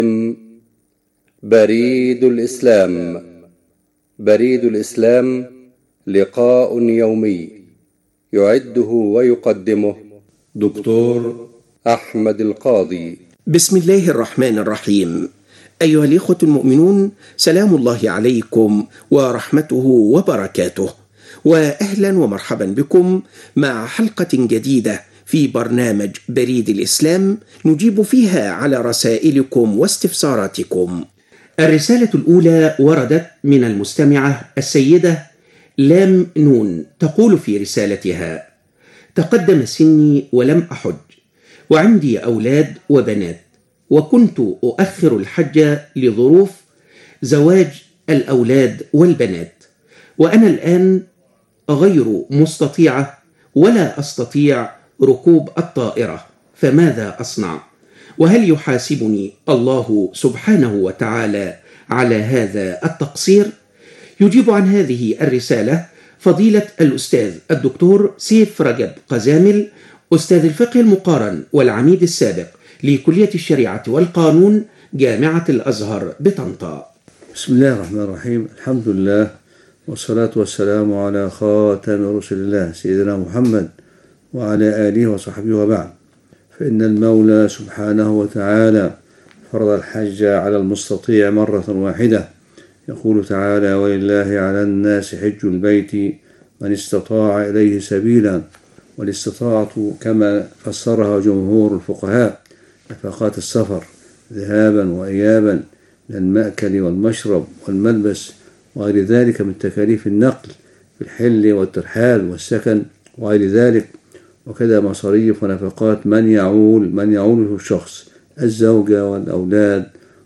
بريد الإسلام. بريد الإسلام لقاء يومي يعده ويقدمه دكتور أحمد القاضي. بسم الله الرحمن الرحيم. أيها الإخوة المؤمنون، سلام الله عليكم ورحمته وبركاته، وأهلا ومرحبا بكم مع حلقة جديدة في برنامج بريد الإسلام نجيب فيها على رسائلكم واستفساراتكم. الرسالة الأولى وردت من المستمعة السيدة لام نون، تقول في رسالتها: تقدم سني ولم أحج، وعندي أولاد وبنات، وكنت أؤخر الحج لظروف زواج الأولاد والبنات، وأنا الآن غير مستطيعة ولا أستطيع ركوب الطائرة، فماذا أصنع؟ وهل يحاسبني الله سبحانه وتعالى على هذا التقصير؟ يجيب عن هذه الرسالة فضيلة الأستاذ الدكتور سيف رجب قزامل، أستاذ الفقه المقارن والعميد السابق لكلية الشريعة والقانون جامعة الأزهر بطنطا. بسم الله الرحمن الرحيم. الحمد لله والصلاة والسلام على خاتم رسل الله سيدنا محمد وعلى آله وصحبه وبعد. فإن المولى سبحانه وتعالى فرض الحج على المستطيع مرة واحدة. يقول تعالى: ولله على الناس حج البيت من استطاع إليه سبيلا. والاستطاعة كما فسرها جمهور الفقهاء نفقات السفر ذهابا وإيابا للمأكل والمشرب والملبس وغير ذلك من تكاليف النقل في الحل والترحال والسكن وغير ذلك، وكذا مصاريف ونفقات من يعوله الشخص، الزوجة والأولاد،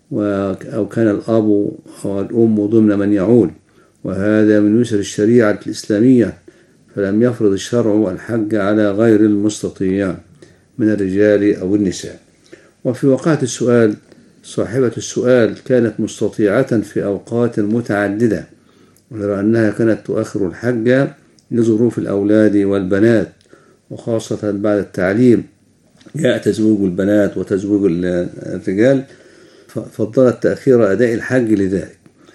أو كان الأب والأم ضمن من يعول، وهذا من يسر الشريعة الإسلامية، فلم يفرض الشرع الحج على غير المستطيع من الرجال أو النساء. وفي وقعة السؤال، صاحبة السؤال كانت مستطيعة في أوقات متعددة، غير أنها كانت تؤخر الحج لظروف الأولاد والبنات، وخاصة بعد التعليم جاء تزويج البنات وتزويج الرجال، فضلت تأخير أداء الحج لذلك.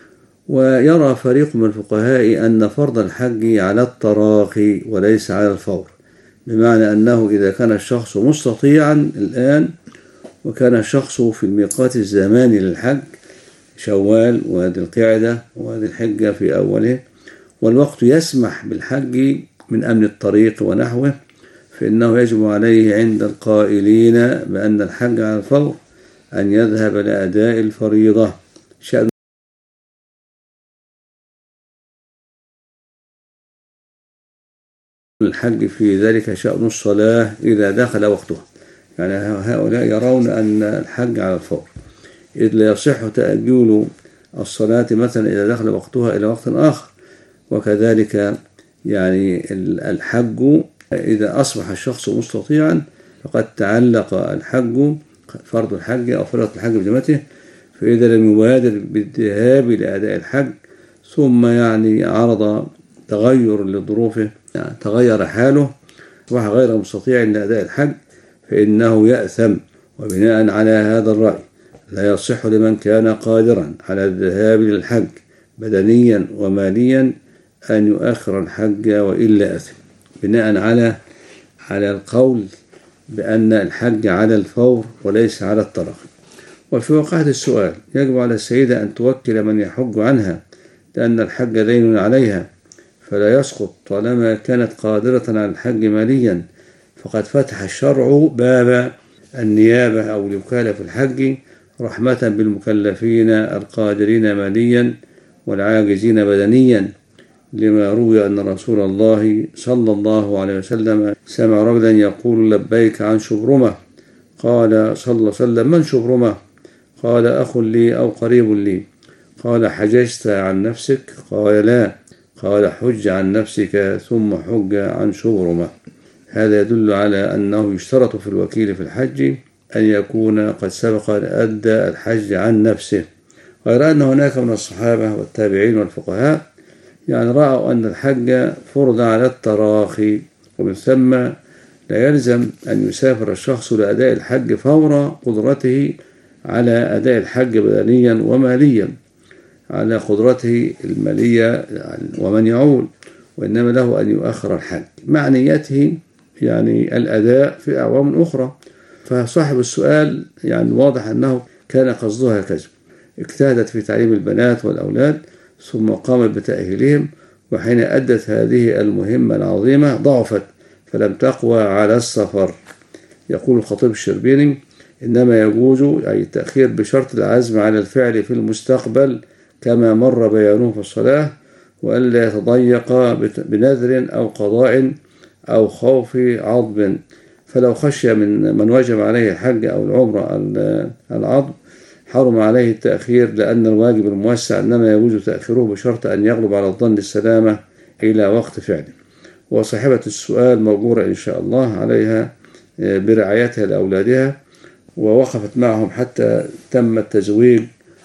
ويرى فريق من الفقهاء أن فرض الحج على التراخي وليس على الفور، بمعنى أنه إذا كان الشخص مستطيعا الآن وكان الشخص في الميقات الزماني للحج شوال وذي القعدة وذي الحجة في أوله، والوقت يسمح بالحج من أمن الطريق ونحوه، فإنه يجب عليه عند القائلين بأن الحج على الفور أن يذهب لأداء الفريضة. شأن الحج في ذلك شأن الصلاة إذا دخل وقتها، يعني هؤلاء يرون أن الحج على الفور، إذ لا يصح تأجيل الصلاة مثلا إذا دخل وقتها إلى وقت آخر. وكذلك يعني الحج إذا أصبح الشخص مستطيعا فقد تعلق الحج، فرض الحج أو فرض الحج بذمته، فإذا لم يبادر بالذهاب لأداء الحج ثم يعني عرض تغير لظروفه، يعني تغير حاله أصبح غير مستطيع لأداء الحج، فإنه يأثم. وبناء على هذا الرأي لا يصح لمن كان قادرا على الذهاب للحج بدنيا وماليا أن يؤخر الحج وإلا أثم، بناء على القول بأن الحج على الفور وليس على التراخي. وفي وقعة السؤال يجب على السيدة أن توكل من يحج عنها، لأن الحج دين عليها فلا يسقط طالما كانت قادرة على الحج ماليا، فقد فتح الشرع باب النيابة أو الوكالة في الحج رحمة بالمكلفين القادرين ماليا والعاجزين بدنيا، لما روي أن رسول الله صلى الله عليه وسلم سمع رجلا يقول: لبيك عن شبرمة. قال صلى الله عليه وسلم: من شبرمة؟ قال: أخ لي أو قريب لي. قال: حججت عن نفسك؟ قال: لا. قال: حج عن نفسك ثم حج عن شبرمة. هذا يدل على أنه يشترط في الوكيل في الحج أن يكون قد سبق أن أدى الحج عن نفسه، غير أن هناك من الصحابة والتابعين والفقهاء يعني رأوا أن الحج فرض على التراخي، ومن ثم لا يلزم أن يسافر الشخص لأداء الحج فور قدرته على أداء الحج بدنيا وماليا على قدرته المالية ومن يعول، وإنما له أن يؤخر الحج مع نيته يعني الأداء في أعوام أخرى. فصاحب السؤال يعني واضح أنه كان قصدها كذا، اجتهدت في تعليم البنات والأولاد ثم قامت بتأهيلهم، وحين أدت هذه المهمة العظيمة ضعفت فلم تقوى على السفر. يقول الخطيب الشربيني: إنما يجوز أي التأخير بشرط العزم على الفعل في المستقبل كما مر بيانه في الصلاة، وألا يتضيق بنذر أو قضاء أو خوف عضب، فلو خشي من وجب عليه الحج أو العمرة العضب حرم عليه التأخير، لأن الواجب الموسع إنما يجوز تأخيره بشرط أن يغلب على الظن السلامة إلى وقت فعله. وصاحبة السؤال موجورة إن شاء الله عليها برعايتها لأولادها، ووقفت معهم حتى تم التزويج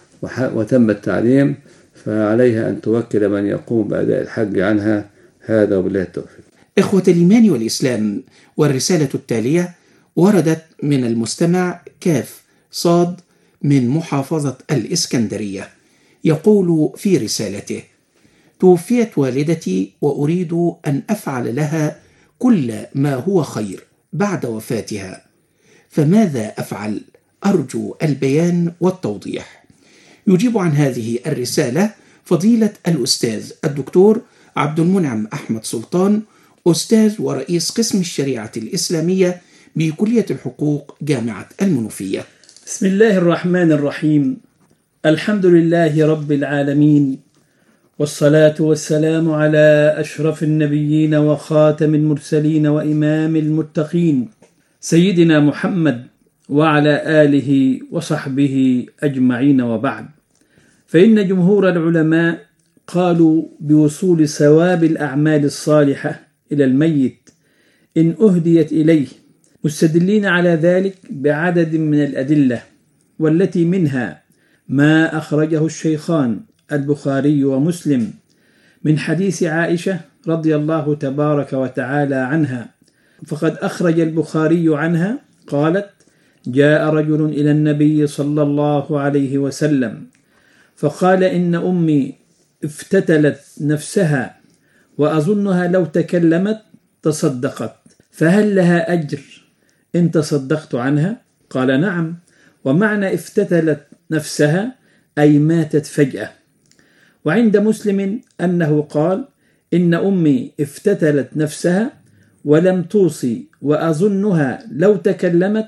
وتم التعليم، فعليها أن توكل من يقوم بأداء الحج عنها. هذا وبالله التوفيق. إخوة الإيمان والإسلام، والرسالة التالية وردت من المستمع كاف صاد من محافظة الإسكندرية. يقول في رسالته: توفيت والدتي وأريد أن أفعل لها كل ما هو خير بعد وفاتها، فماذا أفعل؟ أرجو البيان والتوضيح. يجيب عن هذه الرسالة فضيلة الأستاذ الدكتور عبد المنعم أحمد سلطان، أستاذ ورئيس قسم الشريعة الإسلامية بكلية الحقوق جامعة المنوفية. بسم الله الرحمن الرحيم. الحمد لله رب العالمين، والصلاة والسلام على أشرف النبيين وخاتم المرسلين وإمام المتقين سيدنا محمد وعلى آله وصحبه أجمعين، وبعد. فإن جمهور العلماء قالوا بوصول ثواب الأعمال الصالحة إلى الميت إن أهديت إليه، مستدلين على ذلك بعدد من الأدلة، والتي منها ما أخرجه الشيخان البخاري ومسلم من حديث عائشة رضي الله تبارك وتعالى عنها. فقد أخرج البخاري عنها قالت: جاء رجل إلى النبي صلى الله عليه وسلم فقال: إن أمي افتتلت نفسها وأظنها لو تكلمت تصدقت، فهل لها أجر إن تصدقت عنها؟ قال: نعم. ومعنى افتتلت نفسها أي ماتت فجأة. وعند مسلم أنه قال: إن أمي افتتلت نفسها ولم توصي وأظنها لو تكلمت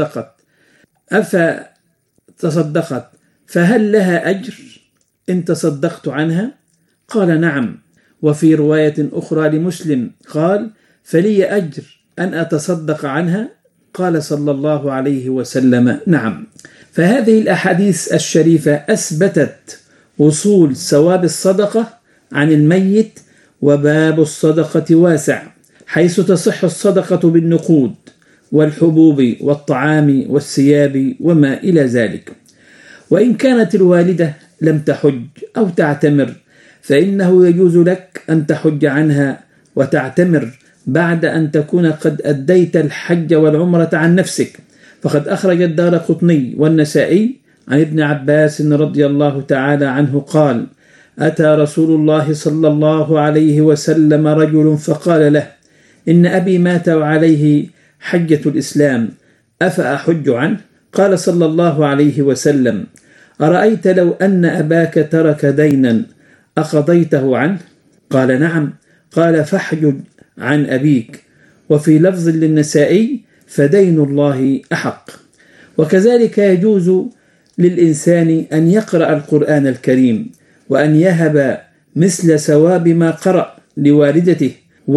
تصدقت فهل لها أجر إن تصدقت عنها؟ قال: نعم. وفي رواية أخرى لمسلم قال: فلي أجر أن أتصدق عنها؟ قال صلى الله عليه وسلم: نعم. فهذه الأحاديث الشريفة أثبتت وصول ثواب الصدقة عن الميت، وباب الصدقة واسع، حيث تصح الصدقة بالنقود والحبوب والطعام والثياب وما إلى ذلك. وإن كانت الوالدة لم تحج أو تعتمر، فإنه يجوز لك أن تحج عنها وتعتمر بعد أن تكون قد أديت الحج والعمرة عن نفسك. فقد أخرج الدارقطني والنسائي عن ابن عباس رضي الله تعالى عنه قال: أتى رسول الله صلى الله عليه وسلم رجل فقال له: إن أبي مات وعليه حجة الإسلام، أفأحج عنه؟ قال صلى الله عليه وسلم: أرأيت لو أن أباك ترك دينا أقضيته عنه؟ قال: نعم. قال: فاحجج عن أبيك. وفي لفظ للنسائي: فدين الله أحق. وكذلك يجوز للإنسان أن يقرأ القرآن الكريم وأن يهب مثل ثواب ما قرأ لوالدته،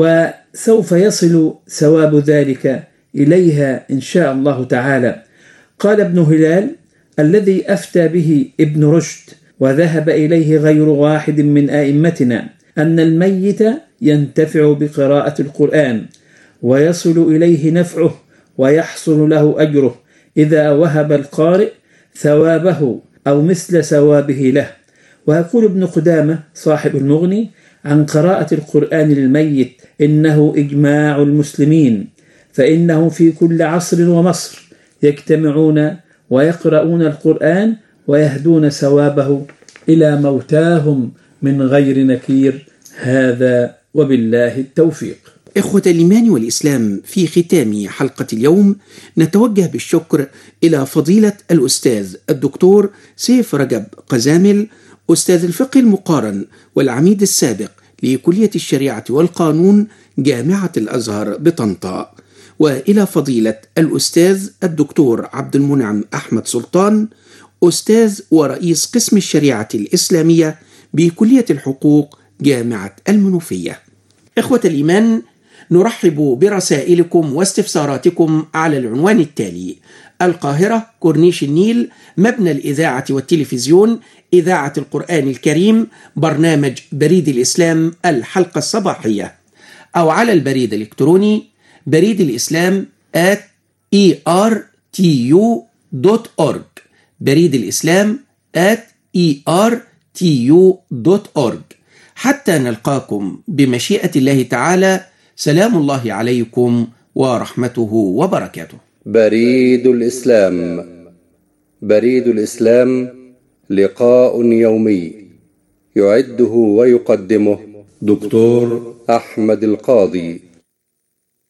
وسوف يصل ثواب ذلك إليها إن شاء الله تعالى. قال ابن هلال الذي أفتى به ابن رشد وذهب إليه غير واحد من أئمتنا أن الميت ينتفع بقراءة القرآن ويصل إليه نفعه ويحصل له أجره إذا وهب القارئ ثوابه أو مثل ثوابه له. ويقول ابن قدامة صاحب المغني عن قراءة القرآن للميت: إنه إجماع المسلمين، فإنهم في كل عصر ومصر يجتمعون ويقرؤون القرآن ويهدون ثوابه إلى موتاهم من غير نكير. هذا وبالله التوفيق. إخوة الإيمان والإسلام، في ختام حلقة اليوم نتوجه بالشكر إلى فضيلة الأستاذ الدكتور سيف رجب قزامل، أستاذ الفقه المقارن والعميد السابق لكلية الشريعة والقانون جامعة الأزهر بطنطا، وإلى فضيلة الأستاذ الدكتور عبد المنعم أحمد سلطان، أستاذ ورئيس قسم الشريعة الإسلامية بكلية الحقوق جامعة المنوفية. إخوة الإيمان، نرحب برسائلكم واستفساراتكم على العنوان التالي: القاهرة، كورنيش النيل، مبنى الإذاعة والتلفزيون، إذاعة القرآن الكريم، برنامج بريد الإسلام الحلقة الصباحية، أو على البريد الإلكتروني بريد الإسلام @ertu.org، بريد الإسلام @ertu.org. حتى نلقاكم بمشيئة الله تعالى، سلام الله عليكم ورحمته وبركاته. بريد الإسلام. بريد الإسلام لقاء يومي يعده ويقدمه دكتور أحمد القاضي.